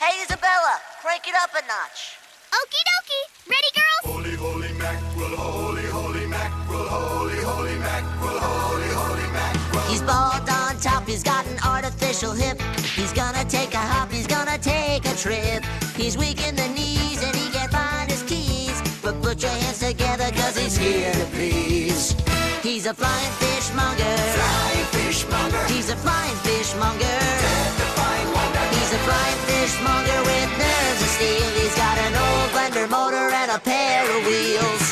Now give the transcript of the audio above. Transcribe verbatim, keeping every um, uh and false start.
Hey, Isabella, crank it up a notch. Okie dokie. Ready, girls? Holy, holy mackerel, holy, holy mackerel, holy, holy mackerel, holy, holy mackerel. He's bald on top, he's got an artificial hip. He's gonna take a hop, he's gonna take a trip. He's weak in the knees and he can't find his keys. But put your hands together, cause he's here to please. He's a flying fishmonger. Flying fishmonger. He's a flying fishmonger. Death-defying wonder. He's a flying fishmonger with nerves of steel. He's got an old blender motor and a pair of wheels.